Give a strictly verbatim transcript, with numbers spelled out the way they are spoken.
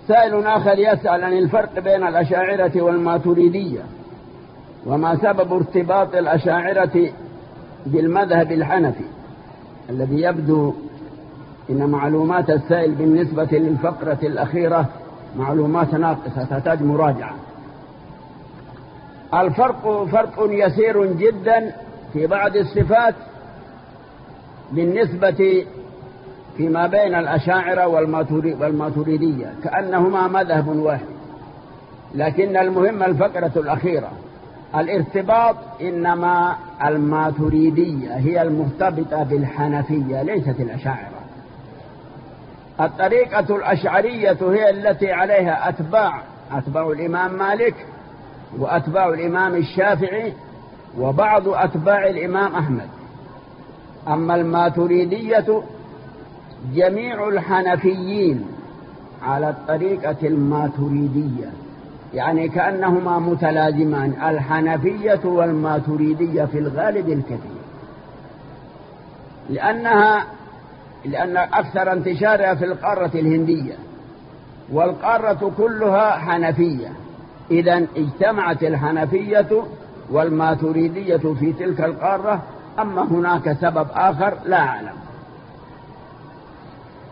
سائل آخر يسأل عن الفرق بين الأشاعرة والماتريدية، وما سبب ارتباط الأشاعرة بالمذهب الحنفي، الذي يبدو إن معلومات السائل بالنسبة للفقرة الأخيرة معلومات ناقصة تحتاج مراجعة. الفرق فرق يسير جدا في بعض الصفات بالنسبة فيما بين الأشاعرة والماتريدية، كأنهما مذهب واحد، لكن المهم الفقرة الأخيرة. الارتباط إنما الماتريدية هي المرتبطة بالحنفية ليست الأشاعرة. الطريقة الأشعرية هي التي عليها أتباع أتباع الإمام مالك وأتباع الإمام الشافعي وبعض أتباع الإمام أحمد. أما الماتريدية جميع الحنفيين على الطريقة الماتريدية، يعني كأنهما متلازمان، الحنفية والماتريدية في الغالب الكثير، لأنها لأن أكثر انتشارها في القارة الهندية، والقارة كلها حنفية، إذن اجتمعت الحنفية والماتريدية في تلك القارة. أما هناك سبب آخر لا أعلم.